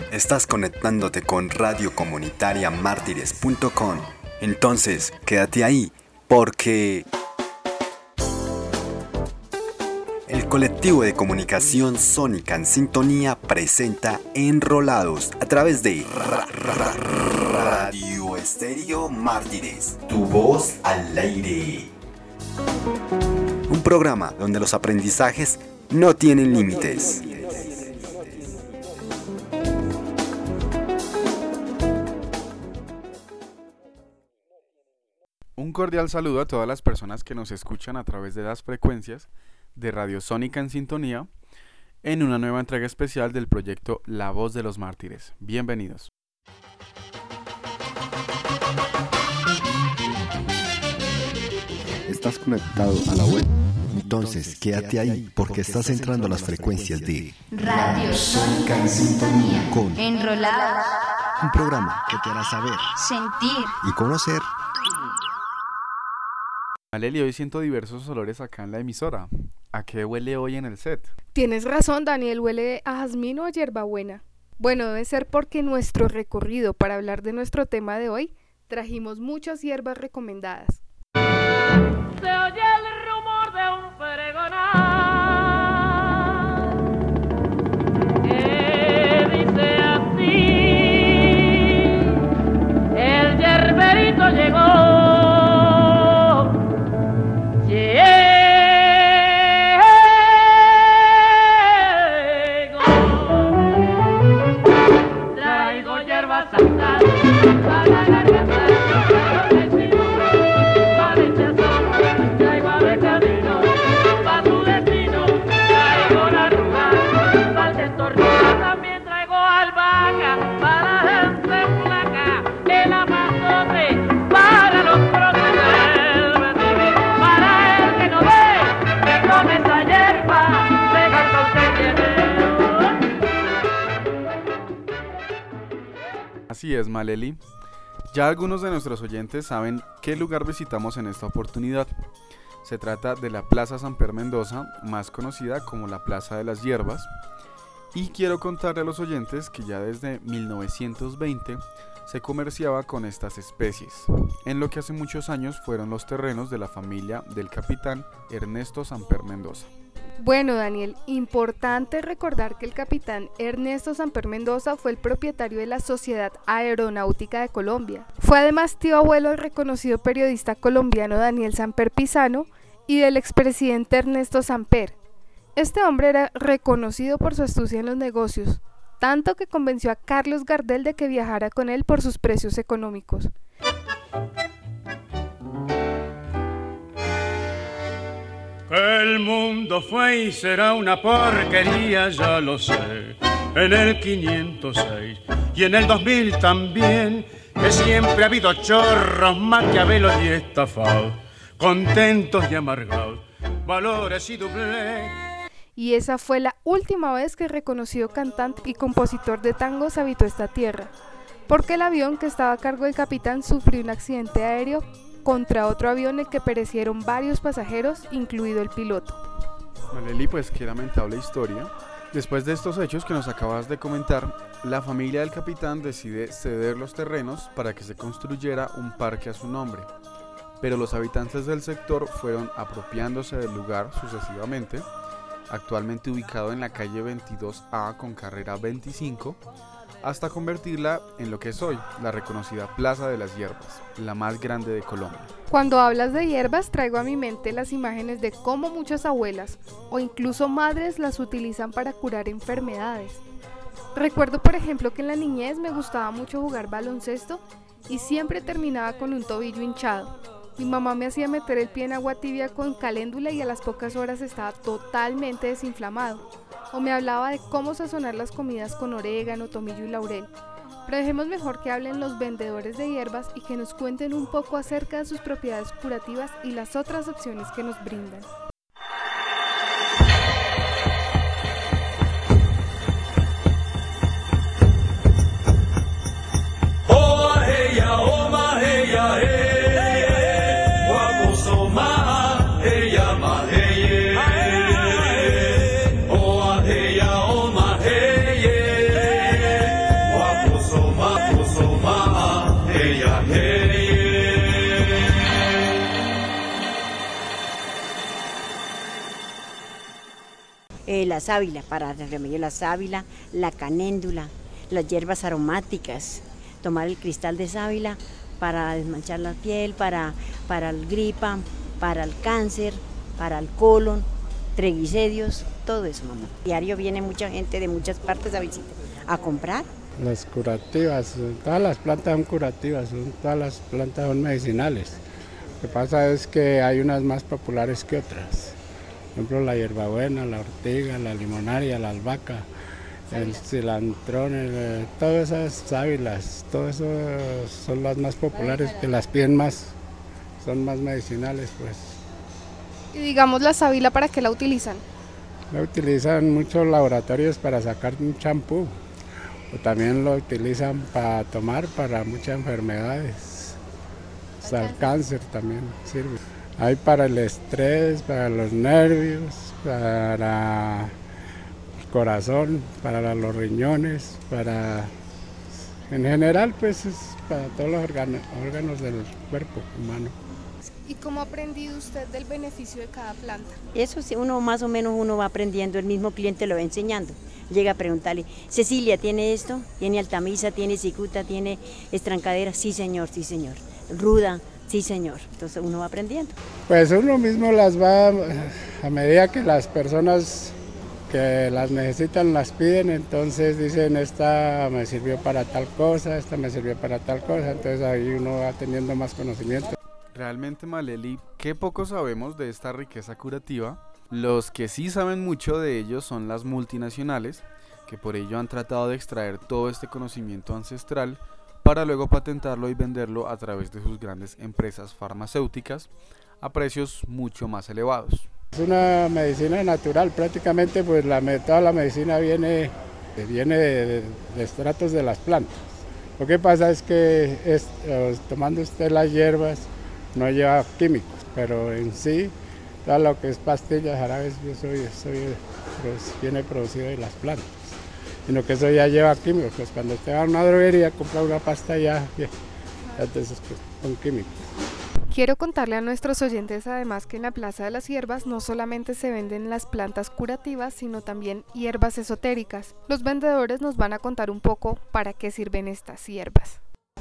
Estás conectándote con Radio Comunitaria Mártires.com. Entonces, quédate ahí, porque el colectivo de comunicación Sónica en Sintonía presenta Enrolados a través de Radio Estéreo Mártires, tu voz al aire. Un programa donde los aprendizajes no tienen límites. Un cordial saludo a todas las personas que nos escuchan a través de las frecuencias de Radio Sónica en Sintonía en una nueva entrega especial del proyecto La Voz de los Mártires. Bienvenidos. ¿Estás conectado a la web? Entonces quédate ahí porque estás entrando a las frecuencias de Radio Sónica en Sintonía con Enrolados, un programa que te hará saber, sentir y conocer. Maleli, hoy siento diversos olores acá en la emisora. ¿A qué huele hoy en el set? Tienes razón, Daniel, huele a jazmín o a hierbabuena. Bueno, debe ser porque en nuestro recorrido para hablar de nuestro tema de hoy trajimos muchas hierbas recomendadas. Se oye el rumor de un pregonar que dice así: el yerberito llegó. Traigo hierbas santas para la garganta. Así es, Maleli. Ya algunos de nuestros oyentes saben qué lugar visitamos en esta oportunidad. Se trata de la Plaza Samper Mendoza, más conocida como la Plaza de las Hierbas. Y quiero contarle a los oyentes que ya desde 1920 se comerciaba con estas especies, en lo que hace muchos años fueron los terrenos de la familia del capitán Ernesto Samper Mendoza. Bueno, Daniel, importante recordar que el capitán Ernesto Samper Mendoza fue el propietario de la Sociedad Aeronáutica de Colombia. Fue además tío abuelo del reconocido periodista colombiano Daniel Samper Pizano y del expresidente Ernesto Samper. Este hombre era reconocido por su astucia en los negocios, tanto que convenció a Carlos Gardel de que viajara con él por sus precios económicos. El mundo fue y será una porquería, ya lo sé. En el 506 y en el 2000 también, que siempre ha habido chorros, maquiavelos y estafados, contentos y amargados, valores y doblez. Y esa fue la última vez que el reconocido cantante y compositor de tangos habitó esta tierra, porque el avión que estaba a cargo del capitán sufrió un accidente aéreo contra otro avión en el que perecieron varios pasajeros, incluido el piloto. Maleli, pues qué lamentable historia. Después de estos hechos que nos acabas de comentar, la familia del capitán decide ceder los terrenos para que se construyera un parque a su nombre. Pero los habitantes del sector fueron apropiándose del lugar sucesivamente, actualmente ubicado en la calle 22A con carrera 25, hasta convertirla en lo que es hoy, la reconocida Plaza de las Hierbas, la más grande de Colombia. Cuando hablas de hierbas, traigo a mi mente las imágenes de cómo muchas abuelas o incluso madres las utilizan para curar enfermedades. Recuerdo, por ejemplo, que en la niñez me gustaba mucho jugar baloncesto y siempre terminaba con un tobillo hinchado. Mi mamá me hacía meter el pie en agua tibia con caléndula y a las pocas horas estaba totalmente desinflamado. O me hablaba de cómo sazonar las comidas con orégano, tomillo y laurel. Pero dejemos mejor que hablen los vendedores de hierbas y que nos cuenten un poco acerca de sus propiedades curativas y las otras opciones que nos brindan. La sábila, para el remedio la sábila, la canéndula, las hierbas aromáticas, tomar el cristal de sábila para desmanchar la piel, para el gripa, para el cáncer, para el colon, triglicéridos, todo eso, mamá. Diario viene mucha gente de muchas partes a comprar. Las curativas, todas las plantas son curativas, todas las plantas son medicinales. Lo que pasa es que hay unas más populares que otras. Por ejemplo, la hierbabuena, la ortiga, la limonaria, la albahaca, el cilantrón, todas esas sábilas, todo eso son las más populares, que las piden más, son más medicinales, pues. Y digamos la sábila, ¿para qué la utilizan? La utilizan muchos laboratorios para sacar un champú, o también lo utilizan para tomar para muchas enfermedades. O sea, el cáncer también sirve. Hay para el estrés, para los nervios, para el corazón, para los riñones, en general pues es para todos los órganos del cuerpo humano. ¿Y cómo ha aprendido usted del beneficio de cada planta? Eso sí, uno más o menos uno va aprendiendo, el mismo cliente lo va enseñando. Llega a preguntarle, Cecilia, ¿tiene esto? ¿Tiene altamisa? ¿Tiene cicuta? ¿Tiene estrancadera? Sí señor, sí señor. Ruda, sí señor. Entonces uno va aprendiendo. Pues uno mismo las va, a medida que las personas que las necesitan las piden, entonces dicen, esta me sirvió para tal cosa, esta me sirvió para tal cosa, entonces ahí uno va teniendo más conocimiento. Realmente, Maleli, qué poco sabemos de esta riqueza curativa. Los que sí saben mucho de ello son las multinacionales, que por ello han tratado de extraer todo este conocimiento ancestral para luego patentarlo y venderlo a través de sus grandes empresas farmacéuticas a precios mucho más elevados. Es una medicina natural, prácticamente pues toda la medicina viene de extractos de las plantas. Lo que pasa es que tomando usted las hierbas no lleva químicos, pero en sí todo lo que es pastillas, jarabes, viene producido de las plantas, sino que eso ya lleva químicos. Pues cuando usted va a una droguería, compra una pasta entonces pues, con químicos. Quiero contarle a nuestros oyentes además que en la Plaza de las Hierbas no solamente se venden las plantas curativas, sino también hierbas esotéricas. Los vendedores nos van a contar un poco para qué sirven estas hierbas.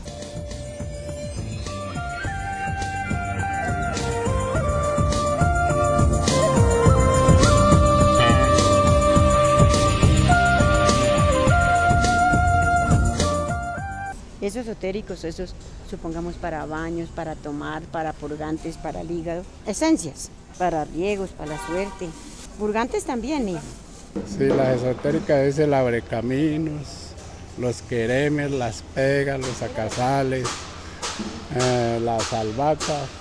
Esos esotéricos, esos supongamos para baños, para tomar, para purgantes, para el hígado, esencias, para riegos, para la suerte, purgantes también, hijo. Sí, las esotéricas es el abrecaminos, los queremes, las pegas, los acazales, las albahacas,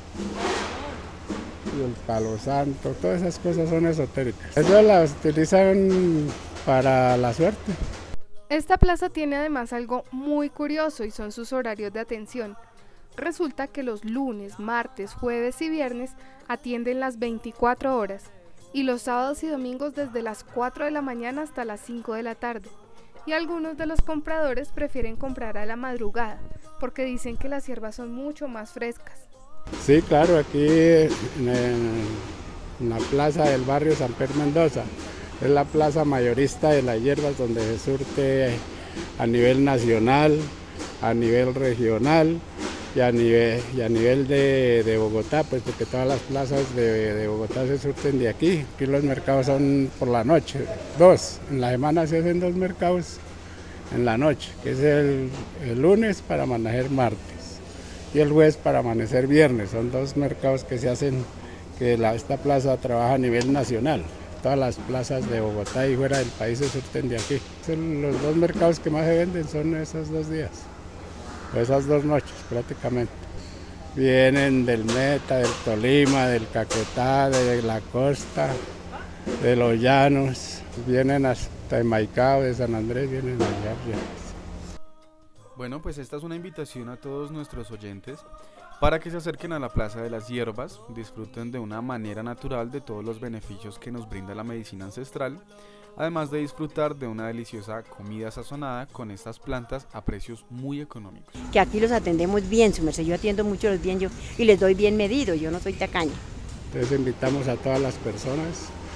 y el palo santo, todas esas cosas son esotéricas. Esas las utilizan para la suerte. Esta plaza tiene además algo muy curioso y son sus horarios de atención. Resulta que los lunes, martes, jueves y viernes atienden las 24 horas y los sábados y domingos desde las 4 de la mañana hasta las 5 de la tarde. Y algunos de los compradores prefieren comprar a la madrugada porque dicen que las hierbas son mucho más frescas. Sí, claro, aquí en la plaza del barrio San Pedro Mendoza. Es la plaza mayorista de las hierbas donde se surte a nivel nacional, a nivel regional y a nivel de Bogotá, pues porque todas las plazas de Bogotá se surten de aquí. Aquí los mercados son por la noche, en la semana se hacen 2 mercados en la noche, que es el lunes para amanecer martes y el jueves para amanecer viernes. Son 2 mercados que se hacen, que esta plaza trabaja a nivel nacional. Todas las plazas de Bogotá y fuera del país se surten de aquí. Los 2 mercados que más se venden son esos 2 días, o esas 2 noches prácticamente. Vienen del Meta, del Tolima, del Caquetá, de la costa, de los llanos, vienen hasta de Maicao, de San Andrés, vienen allá. Bueno, pues esta es una invitación a todos nuestros oyentes para que se acerquen a la Plaza de las Hierbas, disfruten de una manera natural de todos los beneficios que nos brinda la medicina ancestral, además de disfrutar de una deliciosa comida sazonada con estas plantas a precios muy económicos. Que aquí los atendemos bien, su merced, yo atiendo mucho los bien y les doy bien medido, yo no soy tacaña. Entonces invitamos a todas las personas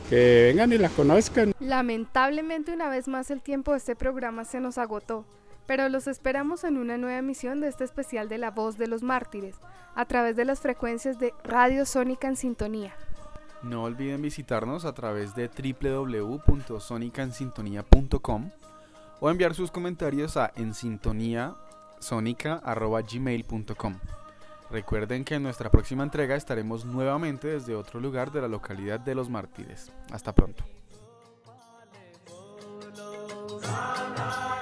que vengan y la conozcan. Lamentablemente una vez más el tiempo de este programa se nos agotó, pero los esperamos en una nueva emisión de este especial de La Voz de los Mártires, a través de las frecuencias de Radio Sónica en Sintonía. No olviden visitarnos a través de www.sonicaensintonía.com o enviar sus comentarios a ensintoniasonica@gmail.com. Recuerden que en nuestra próxima entrega estaremos nuevamente desde otro lugar de la localidad de Los Mártires. Hasta pronto.